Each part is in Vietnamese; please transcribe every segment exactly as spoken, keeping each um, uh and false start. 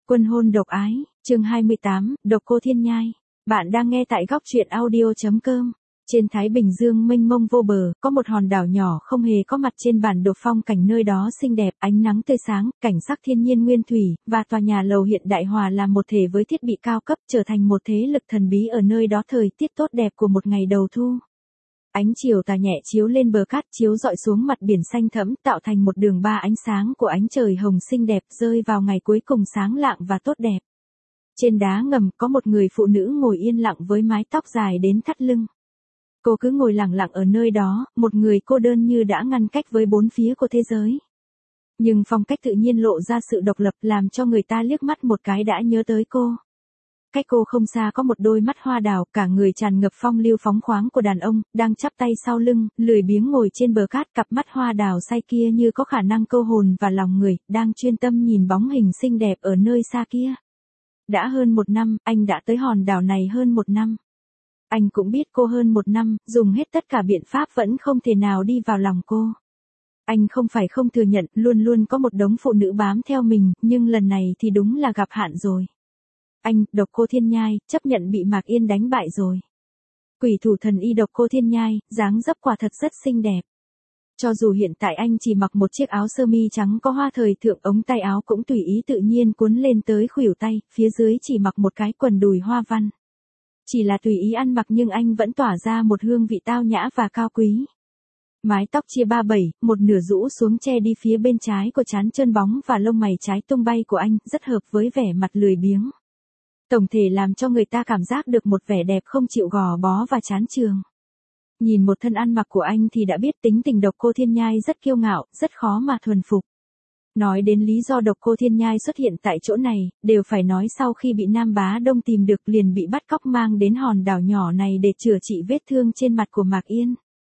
Quân hôn độc ái, chương hai mươi tám, Độc Cô Thiên Nhai. Bạn đang nghe tại góc truyện audio chấm com. Trên Thái Bình Dương mênh mông vô bờ, có một hòn đảo nhỏ không hề có mặt trên bản đồ phong cảnh, nơi đó xinh đẹp, ánh nắng tươi sáng, cảnh sắc thiên nhiên nguyên thủy, và tòa nhà lầu hiện đại hòa làm một thể với thiết bị cao cấp, trở thành một thế lực thần bí ở nơi đó. Thời tiết tốt đẹp của một ngày đầu thu. Ánh chiều tà nhẹ chiếu lên bờ cát, chiếu rọi xuống mặt biển xanh thẫm, tạo thành một đường ba ánh sáng của ánh trời hồng xinh đẹp, rơi vào ngày cuối cùng sáng lạng và tốt đẹp. Trên đá ngầm có một người phụ nữ ngồi yên lặng với mái tóc dài đến thắt lưng. Cô cứ ngồi lặng lặng ở nơi đó, một người cô đơn như đã ngăn cách với bốn phía của thế giới. Nhưng phong cách tự nhiên lộ ra sự độc lập, làm cho người ta liếc mắt một cái đã nhớ tới cô. Cách cô không xa có một đôi mắt hoa đào, cả người tràn ngập phong lưu phóng khoáng của đàn ông, đang chắp tay sau lưng, lười biếng ngồi trên bờ cát. Cặp mắt hoa đào say kia như có khả năng câu hồn và lòng người, đang chuyên tâm nhìn bóng hình xinh đẹp ở nơi xa kia. Đã hơn một năm, anh đã tới hòn đảo này hơn một năm. Anh cũng biết cô hơn một năm, dùng hết tất cả biện pháp vẫn không thể nào đi vào lòng cô. Anh không phải không thừa nhận, luôn luôn có một đống phụ nữ bám theo mình, nhưng lần này thì đúng là gặp hạn rồi. Anh, Độc Cô Thiên Nhai, chấp nhận bị Mạc Yên đánh bại rồi. Quỷ thủ thần y Độc Cô Thiên Nhai, dáng dấp quả thật rất xinh đẹp. Cho dù hiện tại anh chỉ mặc một chiếc áo sơ mi trắng có hoa thời thượng, ống tay áo cũng tùy ý tự nhiên cuốn lên tới khuỷu tay, phía dưới chỉ mặc một cái quần đùi hoa văn. Chỉ là tùy ý ăn mặc nhưng anh vẫn tỏa ra một hương vị tao nhã và cao quý. Mái tóc chia ba bảy, một nửa rũ xuống che đi phía bên trái của trán trơn bóng và lông mày trái tung bay của anh, rất hợp với vẻ mặt lười biếng. Tổng thể làm cho người ta cảm giác được một vẻ đẹp không chịu gò bó và chán chường. Nhìn một thân ăn mặc của anh thì đã biết tính tình Độc Cô Thiên Nhai rất kiêu ngạo, rất khó mà thuần phục. Nói đến lý do Độc Cô Thiên Nhai xuất hiện tại chỗ này, đều phải nói sau khi bị Nam Bá Đông tìm được liền bị bắt cóc mang đến hòn đảo nhỏ này để chữa trị vết thương trên mặt của Mạc Yên.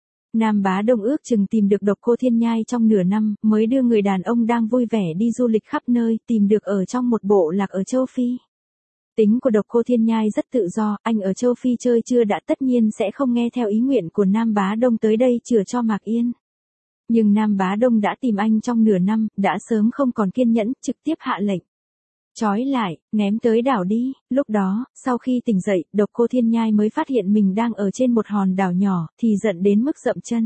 Nam Bá Đông ước chừng tìm được Độc Cô Thiên Nhai trong nửa năm, mới đưa người đàn ông đang vui vẻ đi du lịch khắp nơi tìm được ở trong một bộ lạc ở châu Phi. Tính của Độc Cô Thiên Nhai rất tự do, anh ở châu Phi chơi chưa đã tất nhiên sẽ không nghe theo ý nguyện của Nam Bá Đông tới đây chữa cho Mạc Yên. Nhưng Nam Bá Đông đã tìm anh trong nửa năm, đã sớm không còn kiên nhẫn, trực tiếp hạ lệnh. Trói lại, ném tới đảo đi. Lúc đó, sau khi tỉnh dậy, Độc Cô Thiên Nhai mới phát hiện mình đang ở trên một hòn đảo nhỏ, thì giận đến mức dậm chân.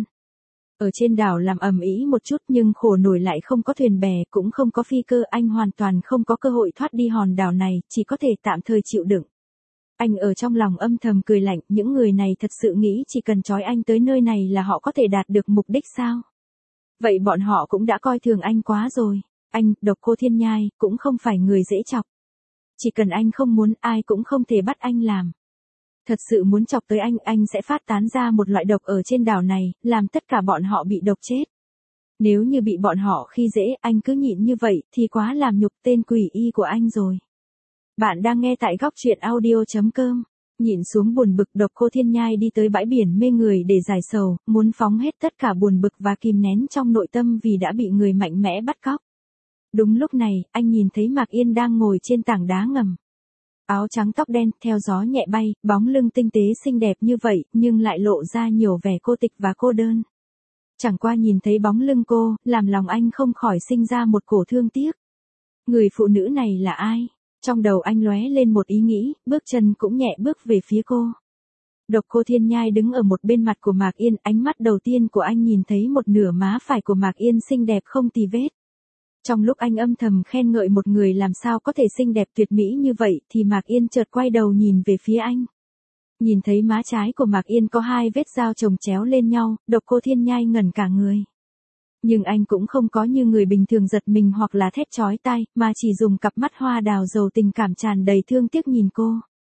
Ở trên đảo làm ầm ĩ một chút nhưng khổ nổi lại không có thuyền bè, cũng không có phi cơ, anh hoàn toàn không có cơ hội thoát đi hòn đảo này, chỉ có thể tạm thời chịu đựng. Anh ở trong lòng âm thầm cười lạnh, những người này thật sự nghĩ chỉ cần trói anh tới nơi này là họ có thể đạt được mục đích sao? Vậy bọn họ cũng đã coi thường anh quá rồi. Anh, Độc Cô Thiên Nhai, cũng không phải người dễ chọc. Chỉ cần anh không muốn, ai cũng không thể bắt anh làm. Thật sự muốn chọc tới anh, anh sẽ phát tán ra một loại độc ở trên đảo này, làm tất cả bọn họ bị độc chết. Nếu như bị bọn họ khi dễ, anh cứ nhịn như vậy, thì quá làm nhục tên quỷ y của anh rồi. Bạn đang nghe tại góc truyện audio chấm com. Nhịn xuống buồn bực, Độc Cô Thiên Nhai đi tới bãi biển mê người để giải sầu, muốn phóng hết tất cả buồn bực và kìm nén trong nội tâm vì đã bị người mạnh mẽ bắt cóc. Đúng lúc này, anh nhìn thấy Mạc Yên đang ngồi trên tảng đá ngầm. Áo trắng tóc đen, theo gió nhẹ bay, bóng lưng tinh tế xinh đẹp như vậy, nhưng lại lộ ra nhiều vẻ cô tịch và cô đơn. Chẳng qua nhìn thấy bóng lưng cô, làm lòng anh không khỏi sinh ra một cổ thương tiếc. Người phụ nữ này là ai? Trong đầu anh lóe lên một ý nghĩ, bước chân cũng nhẹ bước về phía cô. Độc Cô Thiên Nhai đứng ở một bên mặt của Mạc Yên, ánh mắt đầu tiên của anh nhìn thấy một nửa má phải của Mạc Yên xinh đẹp không tì vết. Trong lúc anh âm thầm khen ngợi một người làm sao có thể xinh đẹp tuyệt mỹ như vậy, thì Mạc Yên chợt quay đầu nhìn về phía anh. Nhìn thấy má trái của Mạc Yên có hai vết dao chồng chéo lên nhau, Độc Cô Thiên Nhai ngẩn cả người. Nhưng anh cũng không có như người bình thường giật mình hoặc là thét chói tai, mà chỉ dùng cặp mắt hoa đào giàu tình cảm tràn đầy thương tiếc nhìn cô.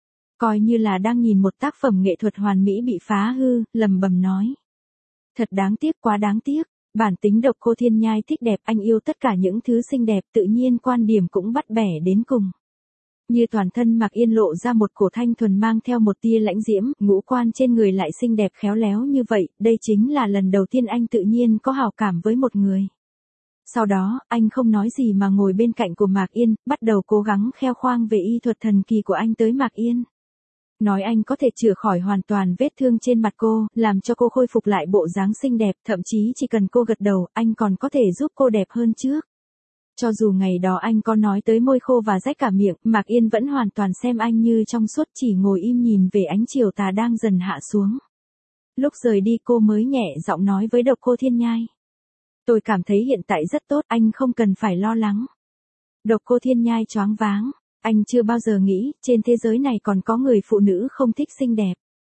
Coi như là đang nhìn một tác phẩm nghệ thuật hoàn mỹ bị phá hư, lầm bầm nói. Thật đáng tiếc, quá đáng tiếc. Bản tính Độc Cô Thiên Nhai thích đẹp, anh yêu tất cả những thứ xinh đẹp, tự nhiên quan điểm cũng bắt bẻ đến cùng. Như toàn thân Mạc Yên lộ ra một cổ thanh thuần mang theo một tia lãnh diễm, ngũ quan trên người lại xinh đẹp khéo léo như vậy, đây chính là lần đầu tiên anh tự nhiên có hào cảm với một người. Sau đó, anh không nói gì mà ngồi bên cạnh của Mạc Yên, bắt đầu cố gắng khoe khoang về y thuật thần kỳ của anh tới Mạc Yên. Nói anh có thể chữa khỏi hoàn toàn vết thương trên mặt cô, làm cho cô khôi phục lại bộ dáng xinh đẹp, thậm chí chỉ cần cô gật đầu, anh còn có thể giúp cô đẹp hơn trước. Cho dù ngày đó anh có nói tới môi khô và rách cả miệng, Mạc Yên vẫn hoàn toàn xem anh như trong suốt, chỉ ngồi im nhìn về ánh chiều tà đang dần hạ xuống. Lúc rời đi cô mới nhẹ giọng nói với Độc Cô Thiên Nhai. Tôi cảm thấy hiện tại rất tốt, anh không cần phải lo lắng. Độc Cô Thiên Nhai choáng váng, anh chưa bao giờ nghĩ trên thế giới này còn có người phụ nữ không thích xinh đẹp.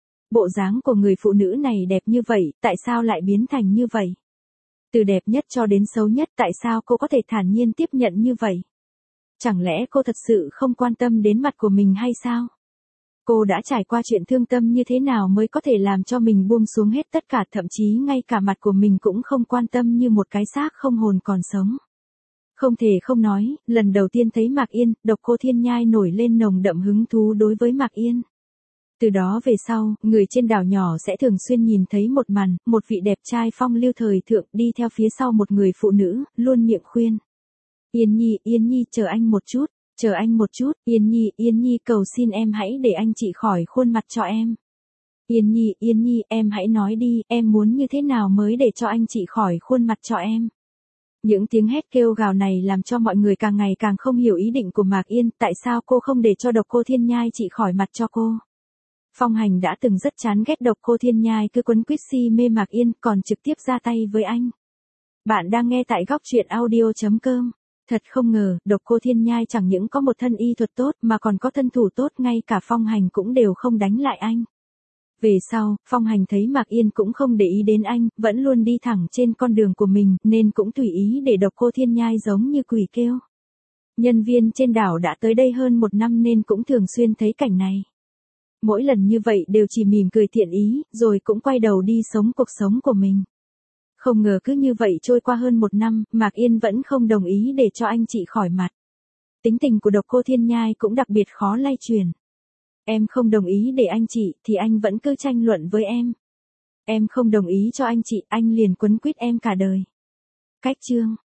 Bộ dáng của người phụ nữ này đẹp như vậy, tại sao lại biến thành như vậy? Từ đẹp nhất cho đến xấu nhất, tại sao cô có thể thản nhiên tiếp nhận như vậy? Chẳng lẽ cô thật sự không quan tâm đến mặt của mình hay sao? Cô đã trải qua chuyện thương tâm như thế nào mới có thể làm cho mình buông xuống hết tất cả, thậm chí ngay cả mặt của mình cũng không quan tâm như một cái xác không hồn còn sống. Không thể không nói, lần đầu tiên thấy Mạc Yên, Độc Cô Thiên Nhai nổi lên nồng đậm hứng thú đối với Mạc Yên. Từ đó về sau, người trên đảo nhỏ sẽ thường xuyên nhìn thấy một màn, một vị đẹp trai phong lưu thời thượng đi theo phía sau một người phụ nữ, luôn miệng khuyên. Yên Nhi, Yên Nhi, chờ anh một chút, chờ anh một chút, Yên Nhi, Yên Nhi, cầu xin em hãy để anh trị khỏi khuôn mặt cho em. Yên Nhi, Yên Nhi, em hãy nói đi, em muốn như thế nào mới để cho anh trị khỏi khuôn mặt cho em. Những tiếng hét kêu gào này làm cho mọi người càng ngày càng không hiểu ý định của Mạc Yên, tại sao cô không để cho Độc Cô Thiên Nhai trị khỏi mặt cho cô. Phong Hành đã từng rất chán ghét Độc Cô Thiên Nhai cứ quấn quýt si mê Mạc Yên, còn trực tiếp ra tay với anh. Bạn đang nghe tại góc truyện audio chấm com. Thật không ngờ, Độc Cô Thiên Nhai chẳng những có một thân y thuật tốt mà còn có thân thủ tốt, ngay cả Phong Hành cũng đều không đánh lại anh. Về sau, Phong Hành thấy Mạc Yên cũng không để ý đến anh, vẫn luôn đi thẳng trên con đường của mình, nên cũng tùy ý để Độc Cô Thiên Nhai giống như quỷ kêu. Nhân viên trên đảo đã tới đây hơn một năm nên cũng thường xuyên thấy cảnh này. Mỗi lần như vậy đều chỉ mỉm cười thiện ý, rồi cũng quay đầu đi sống cuộc sống của mình. Không ngờ cứ như vậy trôi qua hơn một năm, Mạc Yên vẫn không đồng ý để cho anh trị khỏi mặt. Tính tình của Độc Cô Thiên Nhai cũng đặc biệt khó lay chuyển. Em không đồng ý để anh trị, thì anh vẫn cứ tranh luận với em. Em không đồng ý cho anh trị, anh liền quấn quýt em cả đời. Cách chương